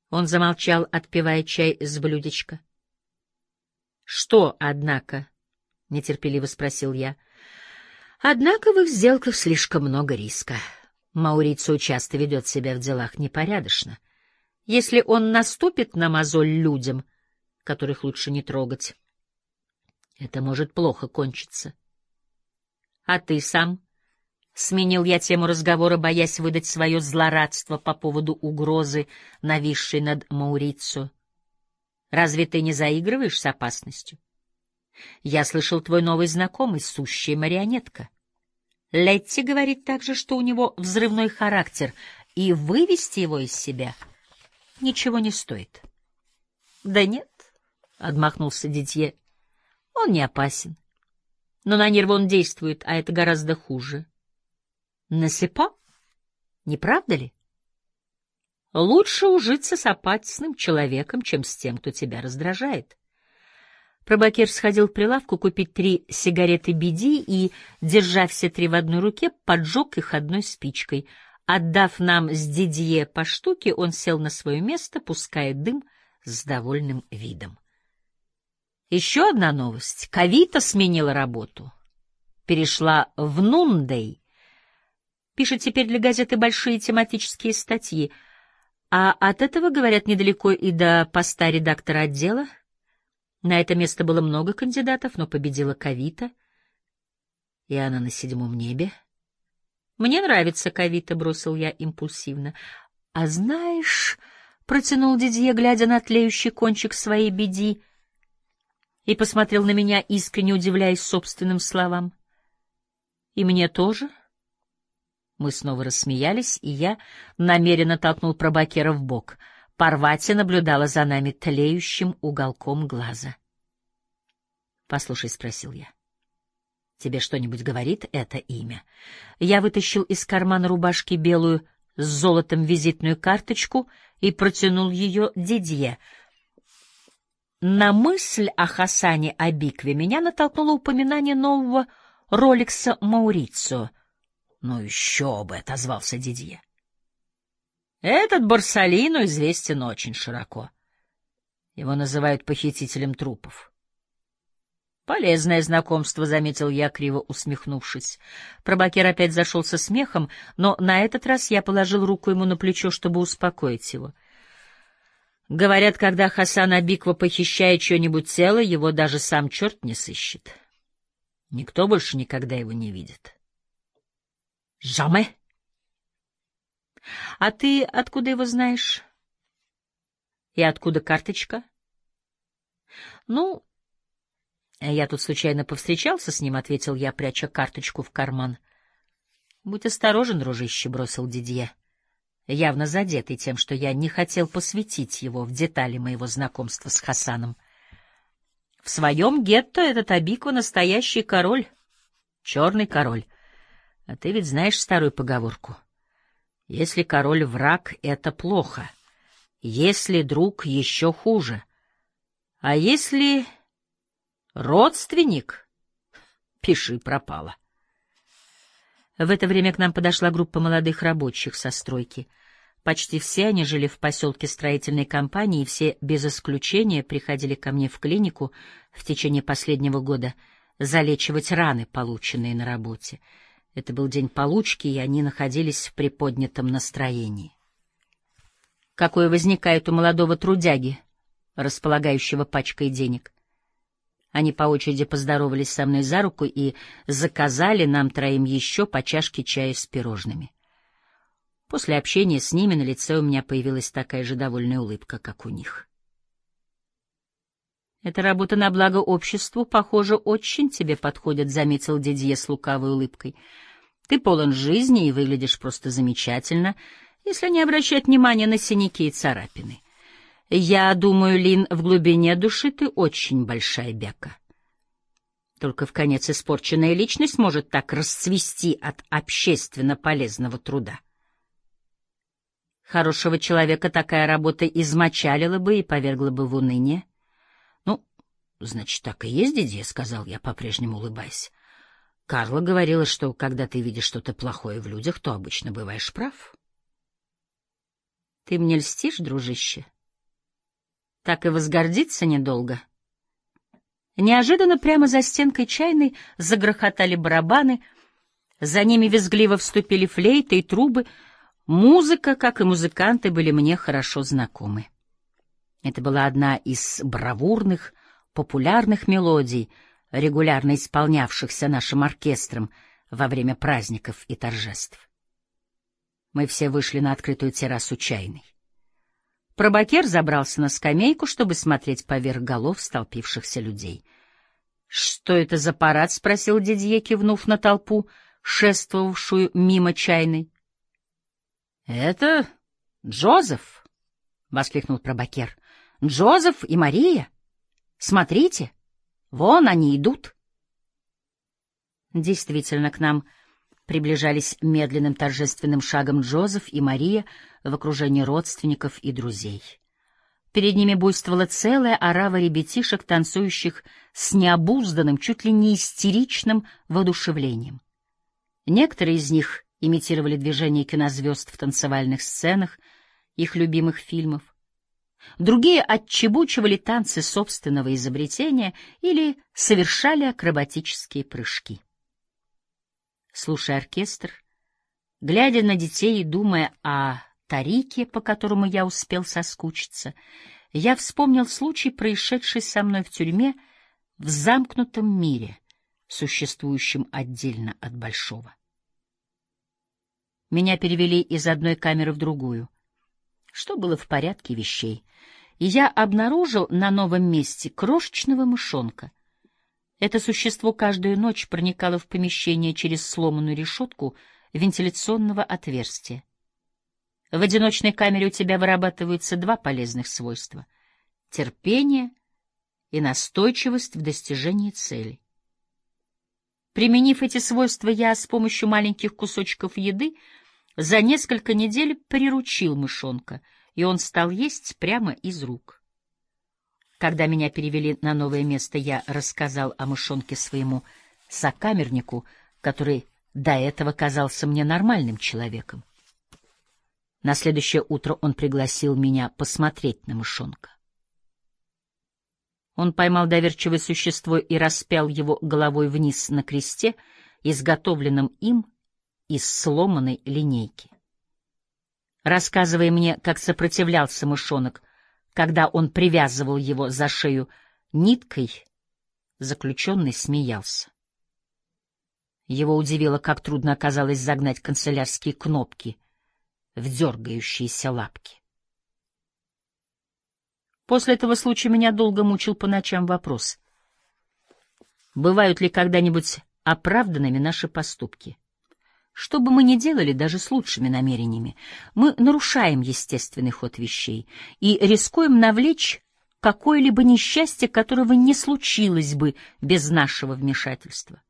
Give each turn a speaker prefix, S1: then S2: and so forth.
S1: Он замолчал, отпивая чай с блюдечка. — Что, однако? — нетерпеливо спросил я. — Однако в их сделках слишком много риска. Маурицио часто ведет себя в делах непорядочно. Если он наступит на мозоль людям, которых лучше не трогать, это может плохо кончиться. — А ты сам? — сменил я тему разговора, боясь выдать свое злорадство по поводу угрозы, нависшей над Маурицио. — Разве ты не заигрываешь с опасностью? Я слышал, твой новый знакомый — сущая марионетка. Летти говорит также, что у него взрывной характер, и вывести его из себя ничего не стоит. — Да нет, — отмахнулся Дидье, — он не опасен. Но на нервы он действует, а это гораздо хуже. Насыпа? Не правда ли? Лучше ужиться с опасным человеком, чем с тем, кто тебя раздражает. Пробакер сходил к прилавку купить 3 сигареты Биди и, держа все 3 в одной руке, поджег их одной спичкой. Отдав нам с Дидье по штуке, он сел на свое место, пуская дым с довольным видом. Еще одна новость. Кавита сменила работу. Перешла в Нундей. Пишет теперь для газеты большие тематические статьи. А от этого, говорят, недалеко и до поста редактора отдела. На это место было много кандидатов, но победила Кавита, и она на 7-м небе. Мне нравится Кавита, бросил я импульсивно. А знаешь, протянул Дидье, глядя на тлеющий кончик своей Биди, и посмотрел на меня, искренне удивляясь собственным словам. И мне тоже? Мы снова рассмеялись, и я намеренно толкнул Пробакера в бок. Парвати наблюдала за нами тлеющим уголком глаза. — Послушай, — спросил я, — тебе что-нибудь говорит это имя? Я вытащил из кармана рубашки белую с золотом визитную карточку и протянул ее Дидье. На мысль о Хасане Абикве меня натолкнуло упоминание нового роликса Маурицио. — Ну еще бы, — отозвался Дидье. Этот Борсалино известен очень широко. Его называют похитителем трупов. Полезное знакомство, — заметил я, криво усмехнувшись. Пробакер опять зашелся смехом, но на этот раз я положил руку ему на плечо, чтобы успокоить его. Говорят, когда Хасан Абиква похищает чье-нибудь тело, его даже сам черт не сыщет. Никто больше никогда его не видит. Жаме! — А ты откуда его знаешь? — И откуда карточка? — Ну, я тут случайно повстречался с ним, — ответил я, пряча карточку в карман. — Будь осторожен, дружище, — бросил Дидье, явно задетый тем, что я не хотел посвятить его в детали моего знакомства с Хасаном. В своем гетто этот Абиква — настоящий король, черный король. А ты ведь знаешь старую поговорку. Если король враг — это плохо. Если друг — еще хуже. А если родственник — пиши пропало. В это время к нам подошла группа молодых рабочих со стройки. Почти все они жили в поселке строительной компании, и все без исключения приходили ко мне в клинику в течение последнего года залечивать раны, полученные на работе. Это был день получки, и они находились в приподнятом настроении. Какое возникает у молодого трудяги, располагающего пачкой денег. Они по очереди поздоровались со мной за руку и заказали нам 3 еще по чашке чая с пирожными. После общения с ними на лице у меня появилась такая же довольная улыбка, как у них. «Эта работа на благо обществу, похоже, очень тебе подходит», — заметил Дидье с лукавой улыбкой. «Ты полон жизни и выглядишь просто замечательно, если не обращать внимания на синяки и царапины. Я думаю, Лин, в глубине души ты очень большая бяка. Только вконец испорченная личность может так расцвести от общественно полезного труда. Хорошего человека такая работа измочалила бы и повергла бы в уныние. Ну, значит, так и есть, Дидье, — сказал я, по-прежнему улыбаясь. Карла говорила, что когда ты видишь что-то плохое в людях, то обычно бываешь прав. Ты мне льстишь, дружище? Так и возгордиться недолго. Неожиданно прямо за стенкой чайной загрохотали барабаны, за ними визгливо вступили флейты и трубы. Музыка, как и музыканты, были мне хорошо знакомы. Это была одна из бравурных, популярных мелодий, регулярно исполнявшихся нашим оркестром во время праздников и торжеств. Мы все вышли на открытую террасу чайной. Пробакер забрался на скамейку, чтобы смотреть поверх голов столпившихся людей. — Что это за парад? — спросил Дидье, кивнув на толпу, шествовавшую мимо чайной. — Это Джозеф! — воскликнул пробакер. — Джозеф и Мария! Смотрите, вон они идут! Действительно, к нам приближались медленным торжественным шагом Джозеф и Мария в окружении родственников и друзей. Перед ними буйствовала целая орава ребятишек, танцующих с необузданным, чуть ли не истеричным воодушевлением. Некоторые из них имитировали движения кинозвезд в танцевальных сценах их любимых фильмов. Другие отчебучивали танцы собственного изобретения или совершали акробатические прыжки. Слушая оркестр, глядя на детей и думая о Тарике, по которому я успел соскучиться, я вспомнил случай, происшедший со мной в тюрьме в замкнутом мире, существующем отдельно от большого. Меня перевели из одной камеры в другую, что было в порядке вещей, и я обнаружил на новом месте крошечного мышонка. Это существо каждую ночь проникало в помещение через сломанную решетку вентиляционного отверстия. В одиночной камере у тебя вырабатываются два полезных свойства — терпение и настойчивость в достижении цели. Применив эти свойства, я с помощью маленьких кусочков еды за несколько недель приручил мышонка, и он стал есть прямо из рук. Когда меня перевели на новое место, я рассказал о мышонке своему сокамернику, который до этого казался мне нормальным человеком. На следующее утро он пригласил меня посмотреть на мышонка. Он поймал доверчивое существо и распял его головой вниз на кресте, изготовленном им из сломанной линейки. Рассказывая мне, как сопротивлялся мышонок, когда он привязывал его за шею ниткой, заключенный смеялся. Его удивило, как трудно оказалось загнать канцелярские кнопки в дергающиеся лапки. После этого случая меня долго мучил по ночам вопрос: бывают ли когда-нибудь оправданными наши поступки? Что бы мы ни делали, даже с лучшими намерениями, мы нарушаем естественный ход вещей и рискуем навлечь какое-либо несчастье, которого не случилось бы без нашего вмешательства.